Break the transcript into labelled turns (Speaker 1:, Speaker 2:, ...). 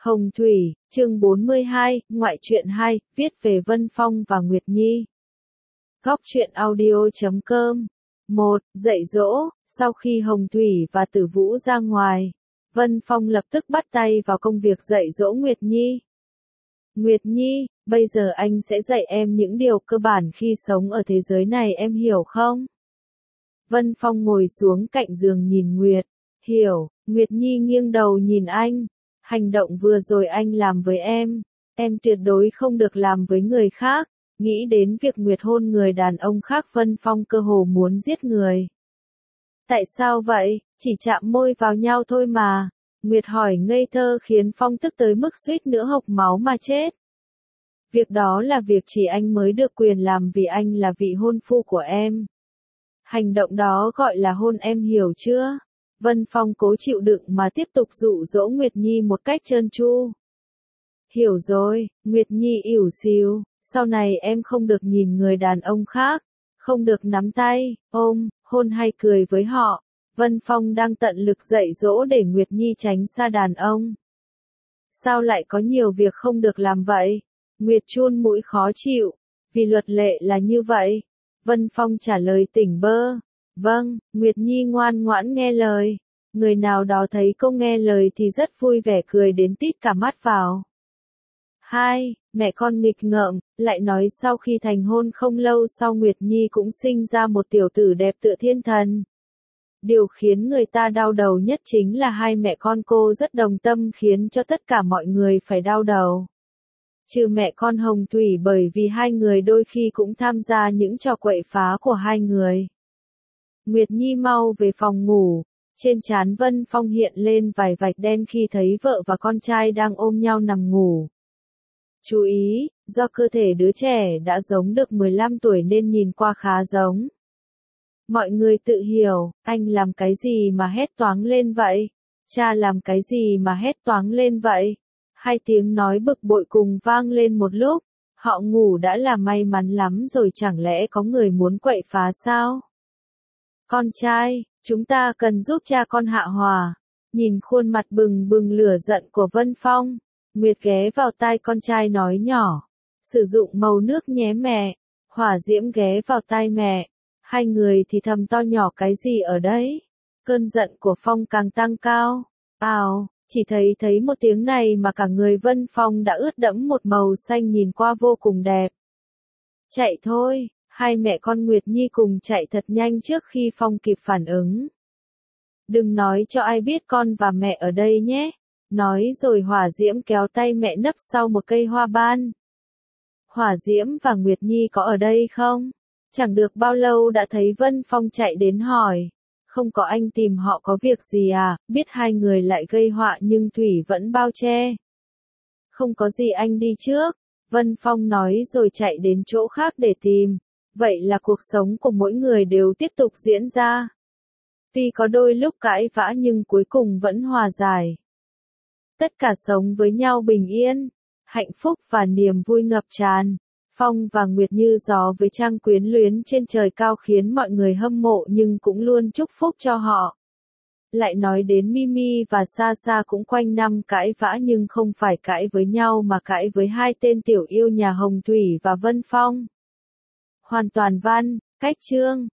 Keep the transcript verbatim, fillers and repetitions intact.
Speaker 1: Hồng Thủy, chương bốn mươi hai, ngoại truyện hai, viết về Vân Phong và Nguyệt Nhi. Góc truyện audio chấm com. một. Dạy dỗ. Sau khi Hồng Thủy và Tử Vũ ra ngoài, Vân Phong lập tức bắt tay vào công việc dạy dỗ Nguyệt Nhi. Nguyệt Nhi, bây giờ anh sẽ dạy em những điều cơ bản khi sống ở thế giới này, em hiểu không? Vân Phong ngồi xuống cạnh giường nhìn Nguyệt. Hiểu. Nguyệt Nhi nghiêng đầu nhìn anh. Hành động vừa rồi anh làm với em, em tuyệt đối không được làm với người khác. Nghĩ đến việc Nguyệt hôn người đàn ông khác, Vân Phong cơ hồ muốn giết người. Tại sao vậy? Chỉ chạm môi vào nhau thôi mà. Nguyệt hỏi ngây thơ khiến Phong tức tới mức suýt nữa hộc máu mà chết. Việc đó là việc chỉ anh mới được quyền làm vì anh là vị hôn phu của em. Hành động đó gọi là hôn, em hiểu chưa? Vân Phong cố chịu đựng mà tiếp tục dụ dỗ Nguyệt Nhi một cách trơn tru. Hiểu rồi. Nguyệt Nhi ỉu xìu. Sau này em không được nhìn người đàn ông khác, không được nắm tay, ôm, hôn hay cười với họ. Vân Phong đang tận lực dạy dỗ để Nguyệt Nhi tránh xa đàn ông. Sao lại có nhiều việc không được làm vậy? Nguyệt chun mũi khó chịu. Vì luật lệ là như vậy. Vân Phong trả lời tỉnh bơ. Vâng. Nguyệt Nhi ngoan ngoãn nghe lời. Người nào đó thấy cô nghe lời thì rất vui vẻ cười đến tít cả mắt vào. Hai. Mẹ con nghịch ngợm, lại nói sau khi thành hôn không lâu sau Nguyệt Nhi cũng sinh ra một tiểu tử đẹp tựa thiên thần. Điều khiến người ta đau đầu nhất chính là hai mẹ con cô rất đồng tâm, khiến cho tất cả mọi người phải đau đầu. Trừ mẹ con Hồng Thủy, bởi vì hai người đôi khi cũng tham gia những trò quậy phá của hai người. Nguyệt Nhi mau về phòng ngủ. Trên trán Vân Phong hiện lên vài vạch đen khi thấy vợ và con trai đang ôm nhau nằm ngủ. Chú ý, do cơ thể đứa trẻ đã giống được mười lăm tuổi nên nhìn qua khá giống. Mọi người tự hiểu, anh làm cái gì mà hét toáng lên vậy? Cha làm cái gì mà hét toáng lên vậy? Hai tiếng nói bực bội cùng vang lên một lúc. Họ ngủ đã là may mắn lắm rồi, chẳng lẽ có người muốn quậy phá sao? Con trai, chúng ta cần giúp cha con hạ hòa. Nhìn khuôn mặt bừng bừng lửa giận của Vân Phong, Nguyệt ghé vào tai con trai nói nhỏ. Sử dụng màu nước nhé mẹ. Hỏa Diễm ghé vào tai mẹ. Hai người thì thầm to nhỏ cái gì ở đấy. Cơn giận của Phong càng tăng cao. Ào, chỉ thấy thấy một tiếng này mà cả người Vân Phong đã ướt đẫm một màu xanh, nhìn qua vô cùng đẹp. Chạy thôi. Hai mẹ con Nguyệt Nhi cùng chạy thật nhanh trước khi Phong kịp phản ứng. Đừng nói cho ai biết con và mẹ ở đây nhé. Nói rồi Hỏa Diễm kéo tay mẹ nấp sau một cây hoa ban. Hỏa Diễm và Nguyệt Nhi có ở đây không? Chẳng được bao lâu đã thấy Vân Phong chạy đến hỏi. Không có, anh tìm họ có việc gì à? Biết hai người lại gây họa nhưng Thủy vẫn bao che. Không có gì, anh đi trước. Vân Phong nói rồi chạy đến chỗ khác để tìm. Vậy là cuộc sống của mỗi người đều tiếp tục diễn ra. Tuy có đôi lúc cãi vã nhưng cuối cùng vẫn hòa giải. Tất cả sống với nhau bình yên, hạnh phúc và niềm vui ngập tràn. Phong và Nguyệt như gió với trăng quyến luyến trên trời cao, khiến mọi người hâm mộ nhưng cũng luôn chúc phúc cho họ. Lại nói đến Mimi và Sa Sa cũng quanh năm cãi vã, nhưng không phải cãi với nhau mà cãi với hai tên tiểu yêu nhà Hồng Thủy và Vân Phong. Hoàn toàn văn, cách chương.